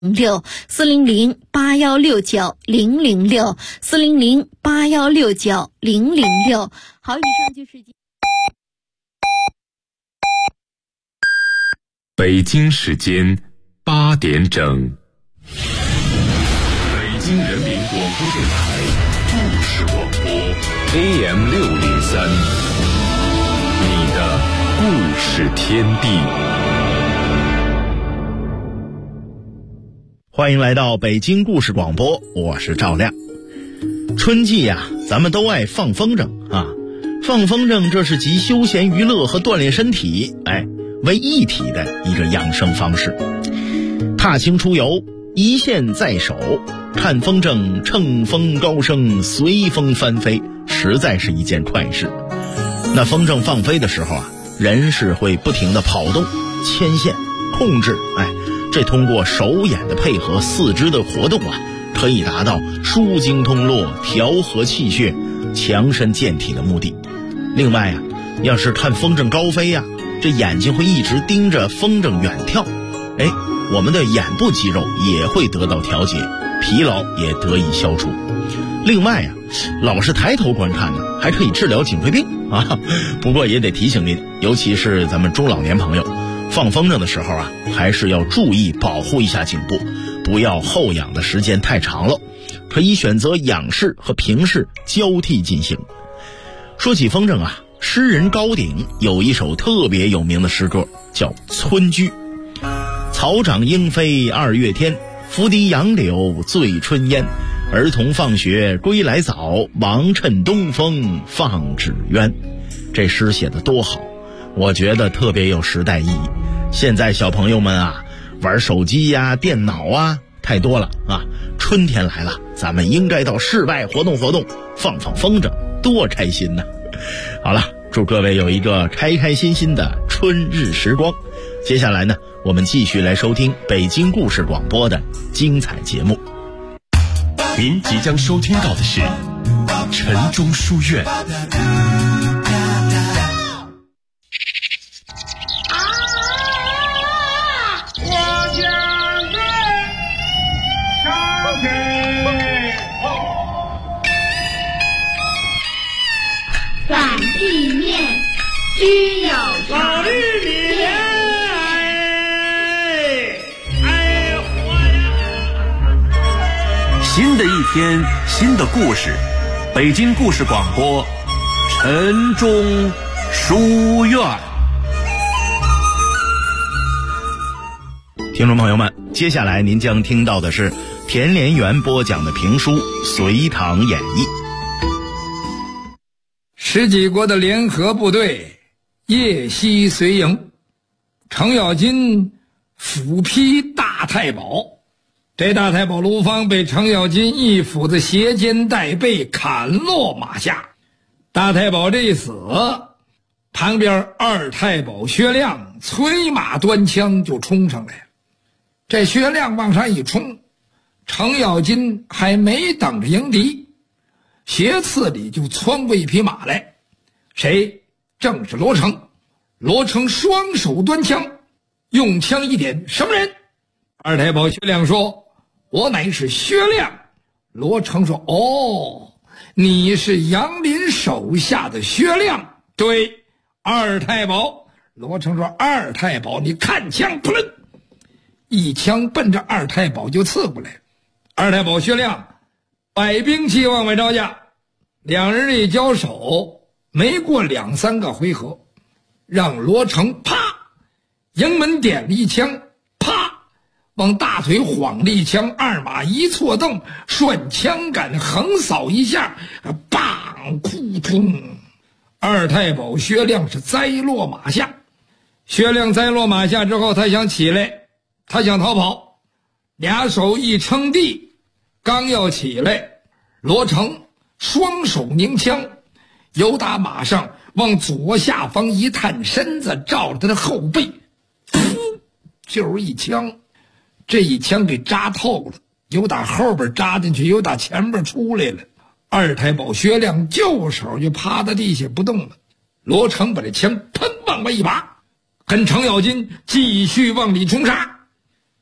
400-8169-006。好，以上就是北京时间8点整。北京人民广播电台故事广播 AM603，你的故事天地。 欢迎来到北京故事广播，我是赵亮。春季呀，咱们都爱放风筝啊。放风筝这是集休闲娱乐和锻炼身体为一体的一个养生方式。踏青出游，一线在手，看风筝乘风高升，随风翻飞，实在是一件快事。那风筝放飞的时候啊，人是会不停地跑动、牵线、控制，这通过手眼的配合、四肢的活动啊，可以达到舒筋通络、调和气血、强身健体的目的。另外啊，要是看风筝高飞啊，这眼睛会一直盯着风筝远眺，我们的眼部肌肉也会得到调节，疲劳也得以消除。另外啊，老是抬头观看呢，还可以治疗颈椎病啊。不过也得提醒您，尤其是咱们中老年朋友，放风筝的时候啊，还是要注意保护一下颈部，不要后仰的时间太长了，可以选择仰式和平式交替进行。说起风筝啊，诗人高鼎有一首特别有名的诗歌，叫《村居》。草长莺飞2月天，拂堤杨柳醉春烟。儿童放学归来早，忙趁东风放纸鸢。这诗写得多好，我觉得特别有时代意义。现在小朋友们啊，玩手机呀、电脑啊太多了啊。春天来了，咱们应该到室外活动活动，放放风筝，多开心呢。好了，祝各位有一个开开心心的春日时光。接下来呢，我们继续来收听北京故事广播的精彩节目。 您即将收听到的是晨钟书院。 反地面需要老绿莲， 新的一天，新的故事，北京故事广播，晨钟书院。 听众朋友们，接下来您将听到的是田连元播讲的评书《隋唐演义》。 十几国的联合部队夜袭隋营，程咬金斧劈大太保。这大太保卢芳被程咬金一斧子斜肩带背砍落马下。大太保这一死，旁边二太保薛亮催马端枪就冲上来。这薛亮往上一冲，程咬金还没等着迎敌，斜刺里就窜过一匹马来。谁？正是罗成。罗成双手端枪，用枪一点，什么人？二太保薛亮说：我乃是薛亮。罗成说：哦，你是杨林手下的薛亮。对，二太保。罗成说：二太保，你看枪，扑棱，一枪奔着二太保就刺过来。二太保薛亮摆兵器往外招架，两人一交手，没过2、3个回合，让罗成啪营门点了一枪，啪往大腿晃了一枪，二马一错蹬，顺枪杆横扫一下，棒扑通，二太保薛亮是栽落马下。薛亮栽落马下之后，他想起来，他想逃跑，俩手一撑地，刚要起来，罗成双手拧枪，由打马上往左下方一探身子，照着他的后背，就是一枪。这一枪给扎透了，有打后边扎进去，有打前边出来了。二太保薛亮就手就趴在地下不动了。罗成把这枪砰往外一拔，跟程咬金继续往里冲杀。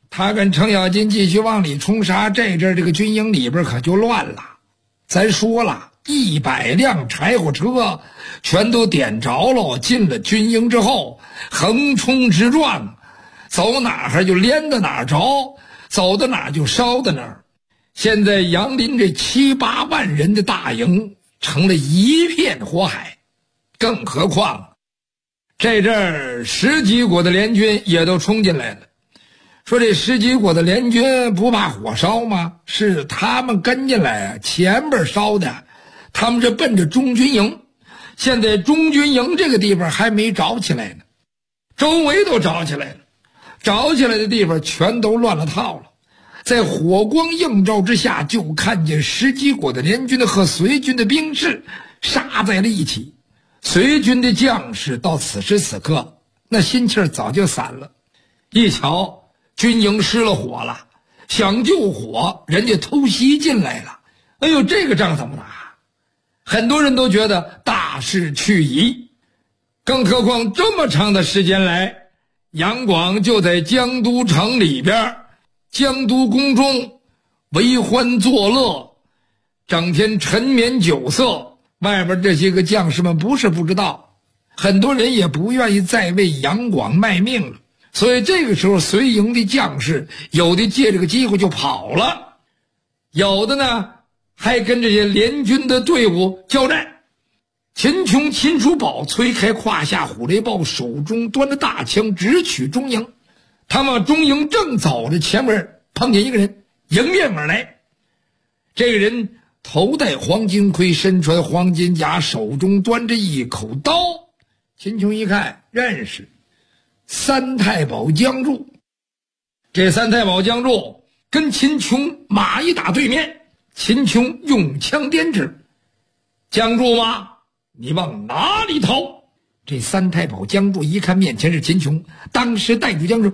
他跟程咬金继续往里冲杀，这阵这个军营里边可就乱了。咱说了，100辆柴火车全都点着了，进了军营之后横冲直撞，走哪儿就连到哪儿着，走到哪儿就烧到哪儿。现在杨林这7、8万人的大营成了一片火海，更何况这阵儿十几国的联军也都冲进来了。说这十几国的联军不怕火烧吗？是他们跟进来啊，前边烧的，他们是奔着中军营。现在中军营这个地方还没着起来呢，周围都着起来了，着起来的地方全都乱了套了。在火光映照之下，就看见十几国的联军和隋军的兵士杀在了一起。隋军的将士到此时此刻那心气儿早就散了，一瞧军营失了火了，想救火，人家偷袭进来了。哎呦，这个仗怎么打？很多人都觉得大势去矣。更何况这么长的时间来，杨广就在江都城里边，江都宫中为欢作乐，整天沉湎酒色。外边这些个将士们不是不知道，很多人也不愿意再为杨广卖命了。所以这个时候隋营的将士有的借这个机会就跑了，有的呢还跟这些联军的队伍交战。秦琼、秦叔宝推开胯下虎雷豹，手中端着大枪直取中营。他往中营正走着，前面碰见一个人迎面而来。这个人头戴黄金盔，身穿黄金甲，手中端着一口刀。秦琼一看认识，三太保江柱。这三太保江柱跟秦琼马一打对面，秦琼用枪颠指：江柱吗？你往哪里逃？这三太保江柱一看面前是秦琼，当时带住江柱：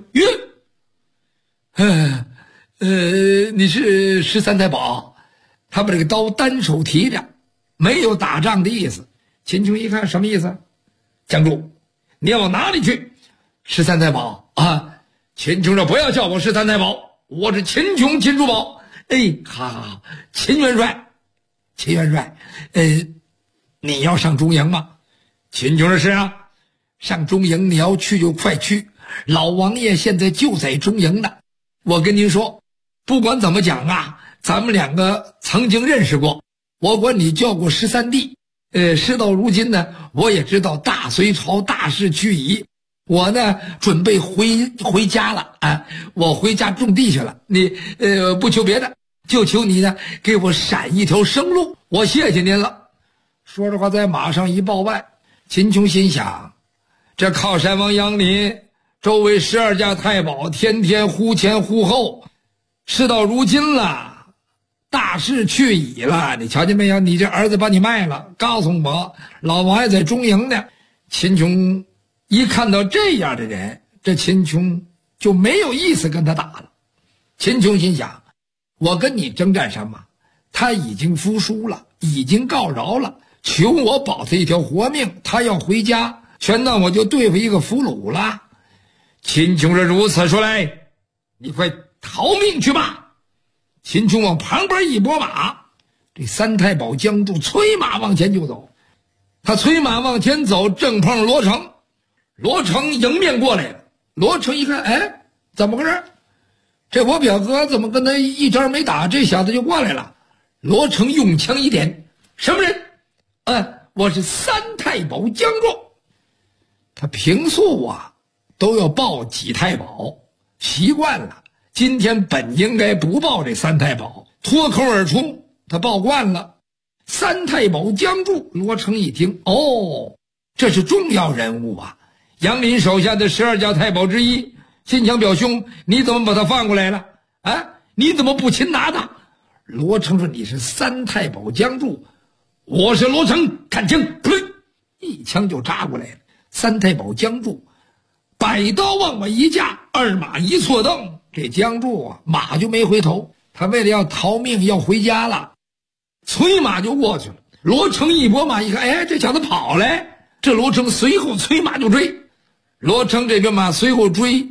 你是13太保？他把这个刀单手提着，没有打仗的意思。秦琼一看什么意思？江柱，你要往哪里去？13太保啊！秦琼说：不要叫我13太保，我是秦琼，秦叔宝。哎，好，秦元帅，秦元帅，你要上中营吗？秦琼说：是啊，上中营你要去就快去，老王爷现在就在中营呢。我跟您说，不管怎么讲啊，咱们两个曾经认识过，我管你叫过13弟。事到如今呢，我也知道大隋朝大势去矣，我呢准备回家了啊，我回家种地去了。你不求别的，就求你呢给我闪一条生路，我谢谢您了。说着话在马上一报拜。秦琼心想，这靠山王杨林周围12家太保天天忽前忽后，事到如今了，大势去矣了。你瞧见没有？你这儿子把你卖了，告诉我老王爷在中营呢。秦琼一看到这样的人，这秦琼就没有意思跟他打了。秦琼心想，我跟你征战什么？他已经服输了，已经告饶了，求我保他一条活命，他要回家，全当我就对付一个俘虏了。秦琼说：如此说来，你快逃命去吧。秦琼往旁边一拨马，这三太保江柱催马往前就走。他催马往前走，正碰上罗成。罗成迎面过来了。罗成一看，哎，怎么回事？这我表哥怎么跟他一招没打，这小子就过来了。罗成用枪一点：什么人？我是三太保江柱。他平素啊都要报几太保，习惯了，今天本应该不报这三太保，脱口而出，他报惯了。三太保江柱。罗成一听，哦，这是重要人物啊，杨林手下的12家太保之一，心想表兄，你怎么把他放过来了啊？你怎么不擒拿他？罗成说：你是三太保江柱，我是罗成，看清！呸！一枪就扎过来了。三太保江柱摆刀往外一架，二马一错蹬，这江柱啊马就没回头，他为了要逃命要回家了，催马就过去了。罗成一拨马一看，哎，这小子跑了，这罗成随后催马就追。罗成这个马随后追，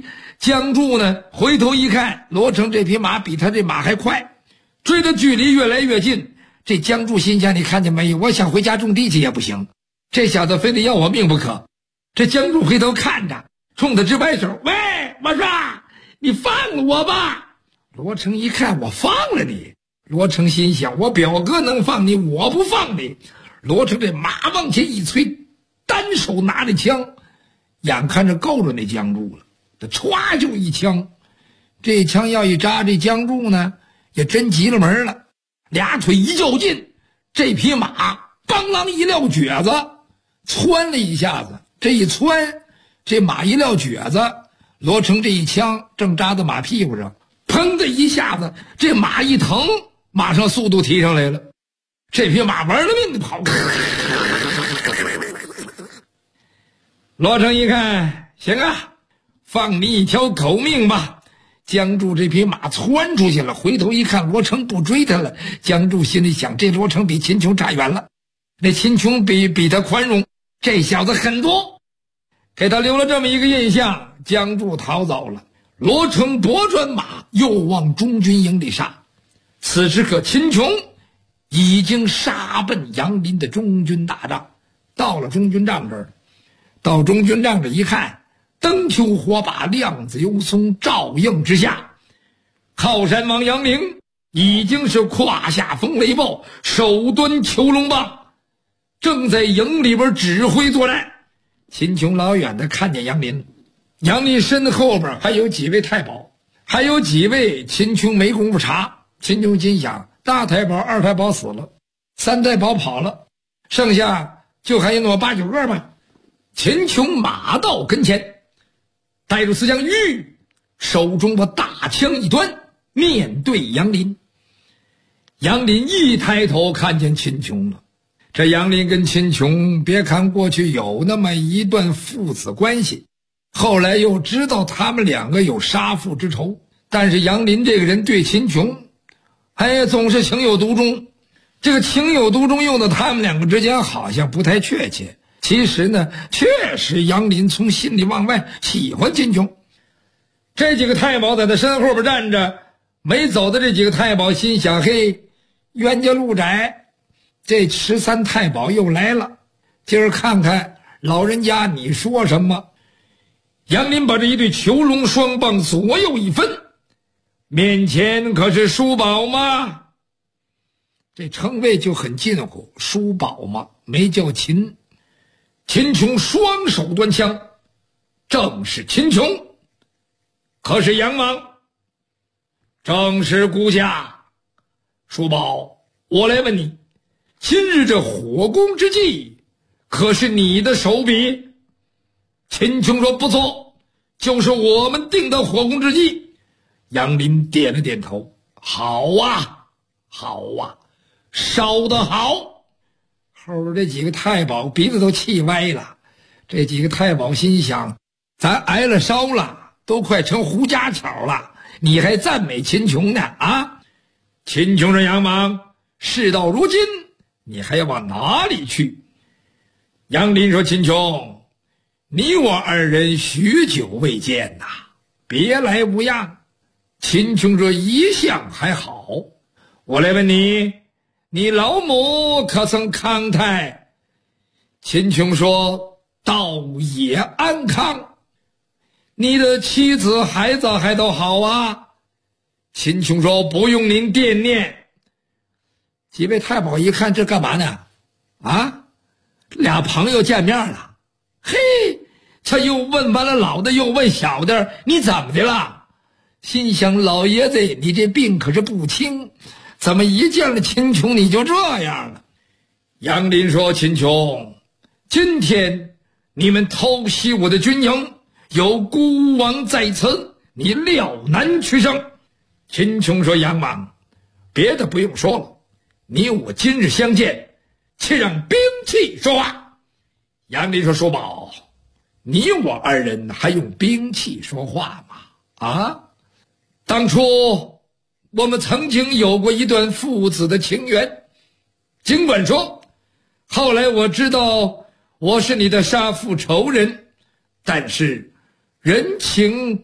江柱呢回头一看，罗成这匹马比他这马还快，追的距离越来越近。这江柱心想，你看见没有，我想回家种地去也不行，这小子非得要我命不可。这江柱回头看着，冲他直摆手，喂，我说你放了我吧。罗成一看，我放了你。罗成心想，我表哥能放你，我不放你。罗成这马往前一催，单手拿着枪，眼看着够着那江柱了，他歘就一枪。这枪要一扎，这江柱呢也真急了门了，俩腿一较劲，这匹马邦啷一撂蹶子，窜了一下子。这一窜，这马一撂蹶子，罗成这一枪正扎在马屁股上，砰的一下子，这马一疼，马上速度提上来了。这匹马玩了命的跑。罗成一看，行啊，放你一条狗命吧。江柱这匹马窜出去了，回头一看，罗成不追他了。江柱心里想，这罗成比秦琼差远了，那秦琼比他宽容，这小子狠多，给他留了这么一个印象。江柱逃走了，罗成拨转马又往中军营里杀。此时可秦琼已经杀奔杨林的中军大帐，到了中军帐这儿，到中军帐这一看，灯球火把，亮子油松，照映之下，靠山王杨凌已经是胯下风雷暴，手端囚龙棒，正在营里边指挥作战。秦琼老远的看见杨林，杨林身后边还有几位太保，还有几位秦琼没工夫查。秦琼心想，大太保、二太保死了，三太保跑了，剩下就还有那么8、9个吧。秦琼马到跟前，带着四将玉，手中把大枪一端，面对杨林。杨林一抬头看见秦琼了。这杨林跟秦琼，别看过去有那么一段父子关系，后来又知道他们两个有杀父之仇，但是杨林这个人对秦琼总是情有独钟。这个情有独钟用到他们两个之间好像不太确切，其实呢，确实杨林从心里往外喜欢秦琼。这几个太保在他身后边站着，没走的这几个太保心想，嘿，冤家路窄，这13太保又来了，今儿看看老人家你说什么。杨林把这一对囚龙双棒左右一分，面前可是叔宝吗？这称谓就很近乎，叔宝吗？没叫秦。秦琼双手端枪，正是秦琼。可是杨王？正是孤家。叔宝，我来问你，今日这火攻之计，可是你的手笔？秦琼说不错，就是我们定的火攻之计。杨林点了点头，好啊，好啊，烧得好。后边这几个太保鼻子都气歪了，这几个太保心想，咱挨了烧了，都快成胡家巧了，你还赞美秦琼呢啊？秦琼说，杨王，事到如今，你还要往哪里去？杨林说，秦琼，你我二人许久未见呐，别来无恙。秦琼说，一向还好。我来问你，你老母可曾康泰？秦琼说，倒也安康。你的妻子孩子还都好啊？秦琼说，不用您惦念。几位太保一看，这干嘛呢？啊，俩朋友见面了。嘿，他又问完了老的，又问小的，你怎么的了？心想，老爷子，你这病可是不轻，怎么一见了秦琼你就这样了？杨林说，秦琼，今天你们偷袭我的军营，有孤王在此，你料难取胜。秦琼说，杨王，别的不用说了，你我今日相见，且让兵器说话。杨林说，叔宝，你我二人还用兵器说话吗？啊？当初我们曾经有过一段父子的情缘，尽管说后来我知道我是你的杀父仇人，但是人情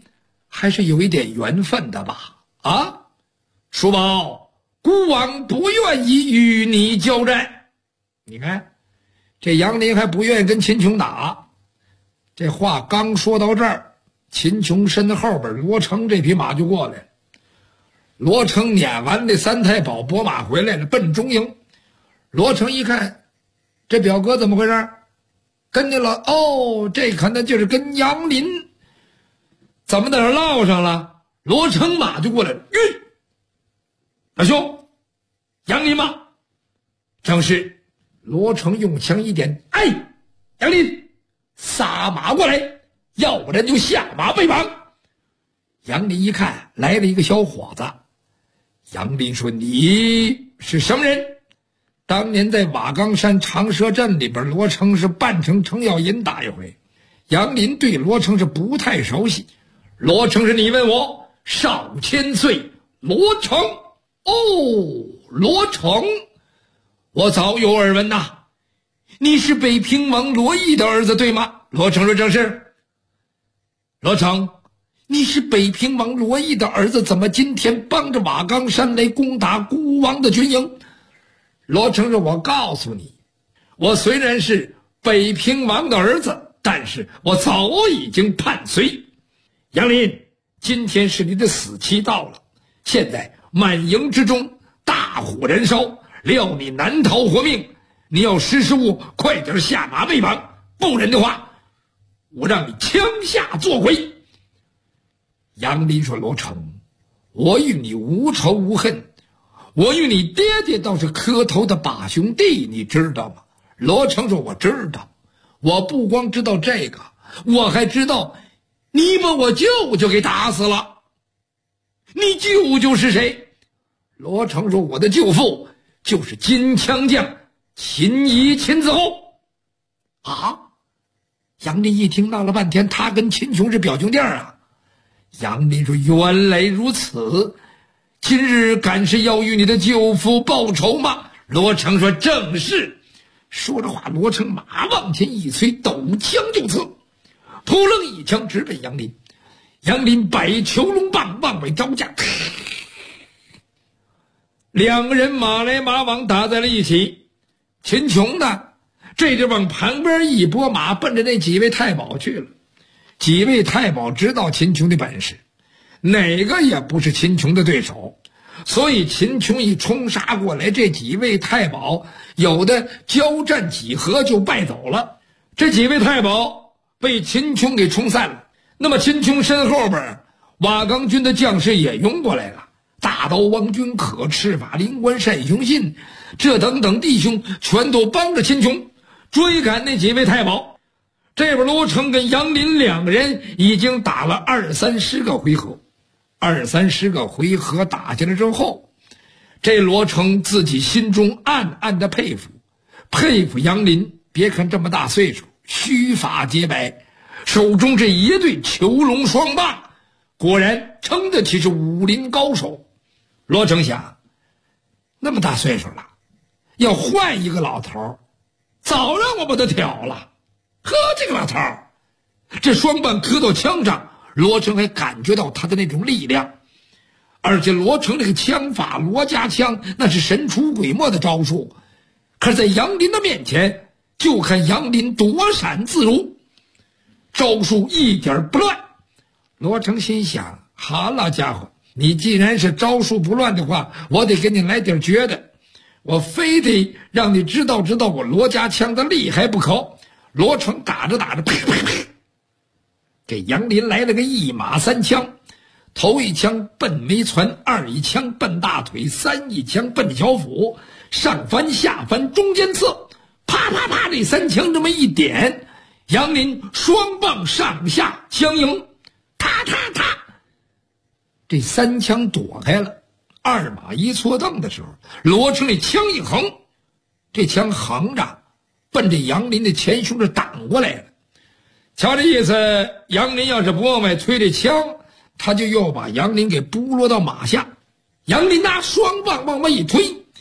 还是有一点缘分的吧？啊，叔宝，孤王不愿意与你交战。你看，这杨林还不愿意跟秦琼打。这话刚说到这儿，秦琼身后边罗成这匹马就过来了。罗成撵完这三太保拨马回来了，奔中营。罗成一看，这表哥怎么回事？跟见了哦，这可能就是跟杨林怎么在这唠上了。罗成马就过来了，老兄，杨林吗？正是。罗成用枪一点，哎，杨林，撒马过来，要不然就下马为王。杨林一看来了一个小伙子。杨林说，你是什么人？当年在瓦岗山长蛇阵里边，罗成是扮成程咬银打一回。杨林对罗成是不太熟悉。罗成是你问我，少千岁罗成。哦，罗成，我早有耳闻呐。你是北平王罗毅的儿子对吗？罗成说正是。罗成，你是北平王罗毅的儿子，怎么今天帮着瓦岗山来攻打孤王的军营？罗成说，我告诉你，我虽然是北平王的儿子，但是我早已经叛隋。杨林，今天是你的死期到了，现在满营之中大火燃烧，料你难逃活命。你要识时务，快点下马为王，不然的话，我让你枪下做鬼。杨林说，罗成，我与你无仇无恨，我与你爹爹倒是磕头的把兄弟，你知道吗？罗成说，我知道。我不光知道这个，我还知道你把我舅舅给打死了。你舅舅是谁？罗成说，我的舅父就是金枪将秦仪秦子厚。啊！杨林一听闹了半天，他跟秦琼是表兄弟啊。杨林说，原来如此，今日赶是要与你的舅父报仇吗？罗成说，正是。说着话，罗成马往前一催，抖枪就刺，扑棱一枪直奔杨林。杨林摆虬龙棒往外招架，两个人马来马往打在了一起。秦琼呢，这就往旁边一拨马，奔着那几位太保去了。几位太保知道秦琼的本事，哪个也不是秦琼的对手，所以秦琼一冲杀过来，这几位太保有的交战几合就败走了。这几位太保被秦琼给冲散了。那么秦琼身后边瓦岗军的将士也拥过来了，大刀王君可、赤发灵官单雄信，这等等弟兄全都帮着秦琼追赶那几位太保。这边罗成跟杨林两个人已经打了20-30个回合，20-30个回合打下来之后，这罗成自己心中暗暗的佩服杨林。别看这么大岁数，须发洁白，手中这一对虬龙双棒，果然称得起是武林高手。罗成想，那么大岁数了，要换一个老头，早让我把他挑了。呵，这个老头儿，这双棒磕到枪上，罗成还感觉到他的那种力量。而且罗成这个枪法，罗家枪那是神出鬼没的招数，可是在杨林的面前，就看杨林躲闪自如，招数一点不乱。罗成心想，好老家伙，你既然是招数不乱的话，我得给你来点绝的，我非得让你知道我罗家枪的厉害不可。罗成打着打着，啪啪啪，给杨林来了个一马三枪。头一枪奔眉攒，二一枪奔大腿，三一枪奔小腹，上翻下翻中间刺，啪啪啪，这三枪这么一点，杨林双棒上下相迎，踏踏踏，这三枪躲开了。二马一错蹬的时候，罗成这枪一横，这枪横着奔着杨林的前胸这挡过来了。瞧这意思，杨林要是不往外推这枪，他就又把杨林给拨落到马下。杨林拿双棒往外一推，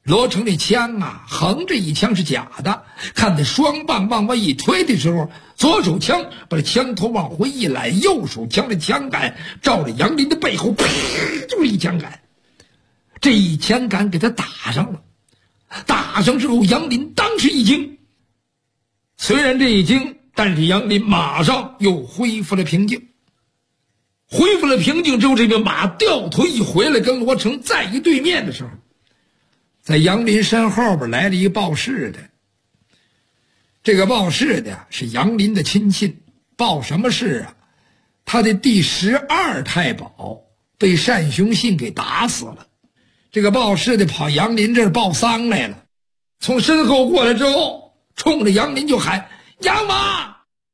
罗成这枪啊，横着一枪是假的，看他双棒往外一推的时候，左手枪把这枪头往回一揽，右手将这枪杆照着杨林的背后，噗，就是一枪杆。这一枪杆给他打上了，打上之后，杨林当时一惊。虽然这一惊，但是杨林马上又恢复了平静。恢复了平静之后，这个马掉头一回来，跟罗成再一对面的时候，在杨林身后边来了一个报事的。这个报事的是杨林的亲信，报什么事啊？他的第12太保被单雄信给打死了。这个报事的跑杨林这儿报丧来了，从身后过来之后，冲着杨林就喊：杨王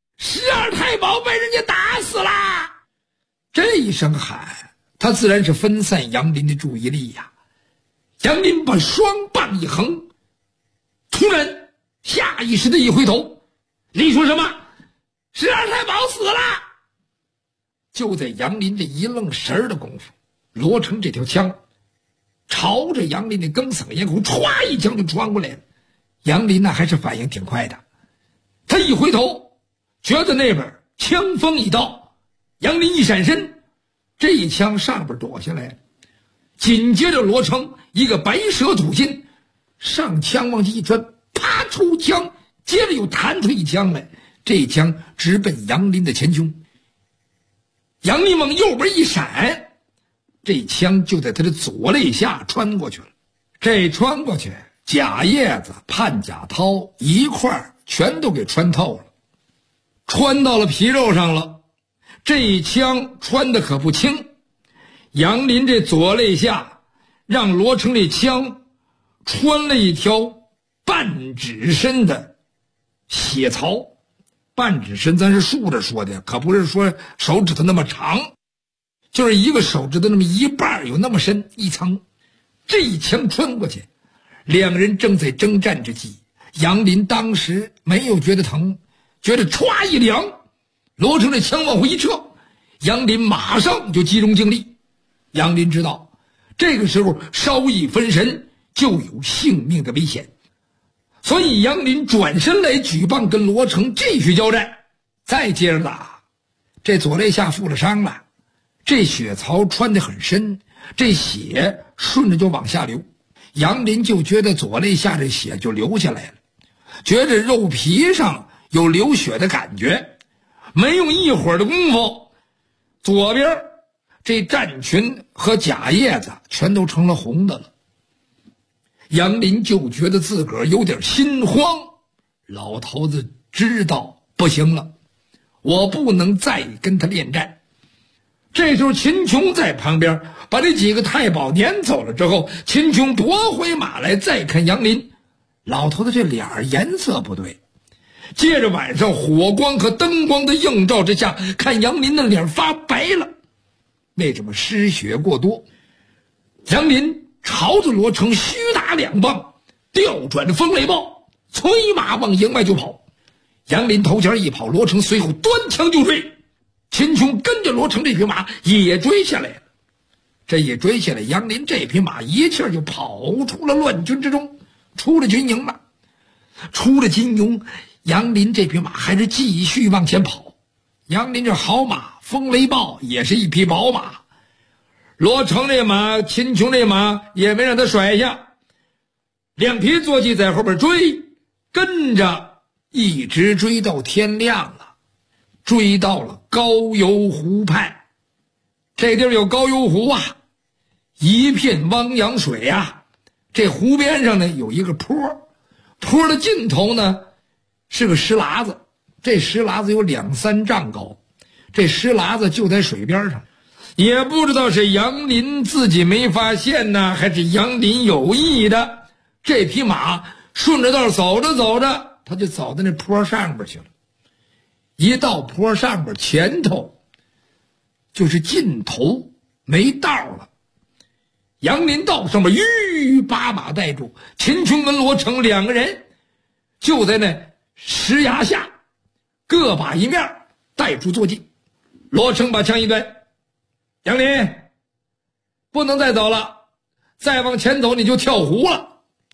，12太保被人家打死了！这一声喊，他自然是分散杨林的注意力呀。杨林把双棒一横，突然下意识的一回头，你说什么？12太保死了！就在杨林这一愣神的功夫，罗成这条枪朝着杨林的梗嗓咽口歘一枪就穿过来了。杨林那还是反应挺快的，他一回头觉得那边枪锋一到，杨林一闪身，这一枪上边躲下来了。紧接着罗成一个白蛇吐金，上枪往起一穿，啪出枪，接着又弹出一枪来，这一枪直奔杨林的前胸。杨林往右边一闪，这枪就在他的左肋下穿过去了。这穿过去，贾叶子、潘贾涛一块全都给穿透了，穿到了皮肉上了。这一枪穿的可不轻，杨林这左肋下让罗成这枪穿了一条半指深的血槽。半指深咱是竖着说的，可不是说手指头那么长，就是一个手指头那么一半有那么深一层。这一枪穿过去，两人正在征战之际，杨林当时没有觉得疼，觉得歘一凉，罗成这枪往回一撤，杨林马上就集中精力。杨林知道这个时候稍一分神就有性命的危险，所以杨林转身来举棒跟罗成继续交战。再接着打，这左肋下负了伤了，这血槽穿得很深，这血顺着就往下流，杨林就觉得左肋下这血就流下来了，觉着肉皮上有流血的感觉。没用一会儿的功夫，左边这战群和贾叶子全都成了红的了。杨林就觉得自个儿有点心慌，老头子知道不行了，我不能再跟他恋战。这时候秦琼在旁边把这几个太保撵走了之后，秦琼夺回马来再看杨林，老头子这脸颜色不对。接着晚上火光和灯光的映照之下，看杨林的脸发白了，为什么？失血过多。杨林朝着罗成虚打两棒，调转着风雷暴，催马往营外就跑。杨林头前一跑，罗成随后端枪就追。秦琼跟着罗成这匹马也追下来了。这一追下来，杨林这匹马一气就跑出了乱军之中，出了军营了。出了军营，杨林这匹马还是继续往前跑。杨林这好马风雷豹也是一匹宝马，罗成这马秦琼这马也没让他甩下，两匹坐骑在后边追，跟着一直追到天亮了，追到了高邮湖畔。这地儿有高邮湖啊，一片汪洋水啊。这湖边上呢有一个坡，坡的尽头呢是个石喇子，这石喇子有2-3丈高，这石喇子就在水边上。也不知道是杨林自己没发现呢，还是杨林有意的，这匹马顺着道走着走着，他就走到那坡上边去了。一到坡上边，前头就是尽头，没道了。杨林道上面把马带住，秦琼跟罗成两个人就在那石崖下各把一面带住坐骑。罗成把枪一端，杨林不能再走了，再往前走你就跳湖了。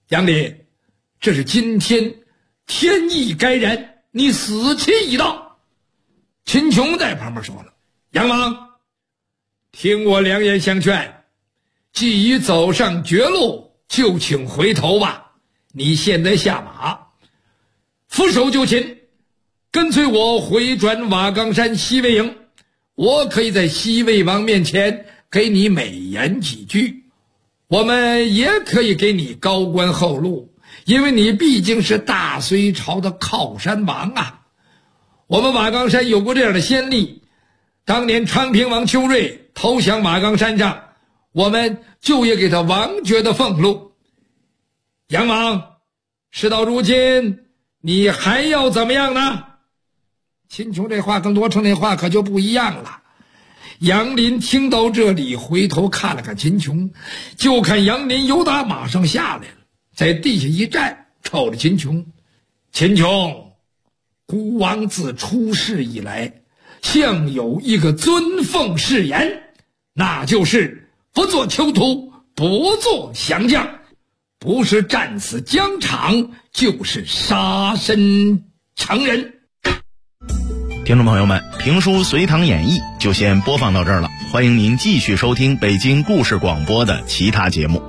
杨林，这是今天天意该然，你死期已到。秦琼在旁边说了，杨王，听我良言相劝，既已走上绝路，就请回头吧。你现在下马，俯首就擒，跟随我回转瓦岗山西魏营，我可以在西魏王面前给你美言几句，我们也可以给你高官厚禄，因为你毕竟是大隋朝的靠山王啊。我们瓦岗山有过这样的先例，当年昌平王邱瑞投降瓦岗山上，我们就也给他王爵的俸禄。杨王，事到如今，你还要怎么样呢？秦琼这话跟罗成那话可就不一样了。杨林听到这里，回头看了看秦琼，就看杨林由打马上下来了，在地下一站，瞅着秦琼。秦琼，孤王自出世以来，向有一个尊奉誓言，那就是不做囚徒，不做降将，不是战死疆场，就是杀身成仁。 听众朋友们，评书《隋唐演义》就先播放到这儿了，欢迎您继续收听北京故事广播的其他节目。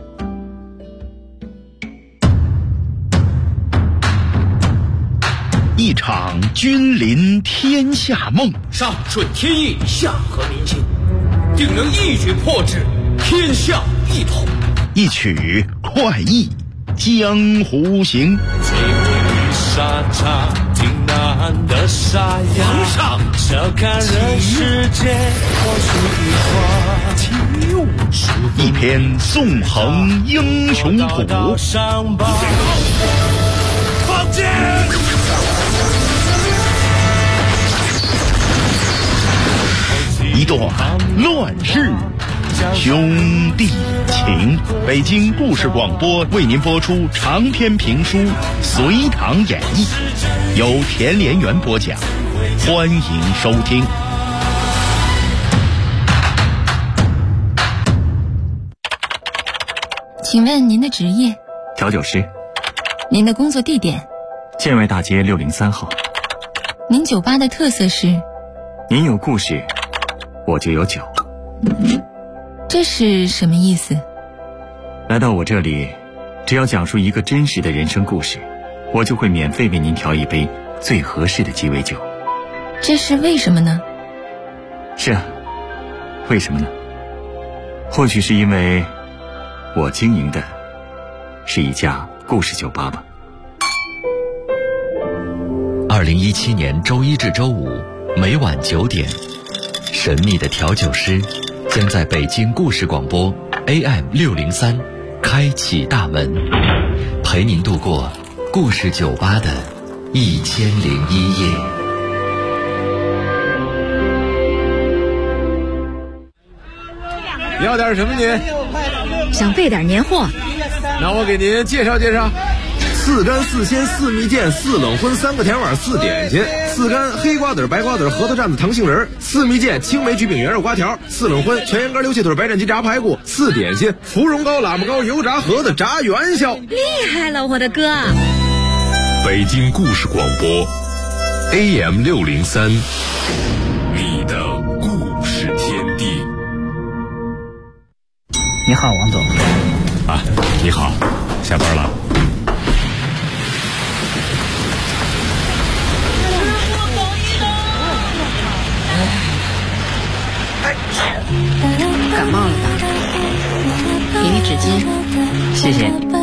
一场君临天下梦， 上顺天意，下合民心，定能一举破之，天下一统。 一曲快意江湖行。 沙场挺难的沙哑， 皇上笑看人世间或许一花， 一篇纵横英雄谱， 放箭！ 一段乱世兄弟情。北京故事广播为您播出长篇评书《隋唐演义》，由田连元播讲，欢迎收听。 请问您的职业？ 调酒师。 您的工作地点？ 建外大街603号。 您酒吧的特色是？ 您有故事，我就有酒。 这是什么意思？ 来到我这里，只要讲述一个真实的人生故事，我就会免费为您调一杯最合适的鸡尾酒。 这是为什么呢？ 是啊，为什么呢？或许是因为我经营的是一家故事酒吧吧。 2017年周一至周五每晚9点，神秘的调酒师将在北京故事广播 AM603 开启大门，陪您度过故事酒吧的1001夜。 要点什么您？ 想备点年货。 那我给您介绍介绍：4干4鲜4蜜饯4冷荤3个甜碗4点心，4干黑瓜子白瓜子核桃蘸子糖杏仁，4蜜饯青梅焗饼圆肉瓜条，4冷荤全羊肝溜蟹腿白斩鸡炸排骨，4点心芙蓉糕喇嘛糕油炸盒子炸元宵。 厉害了，我的哥！ 北京故事广播 AM603，你的故事天地。 你好，王总。 啊，你好，下班了。 感冒了吧？给你纸巾。 谢谢。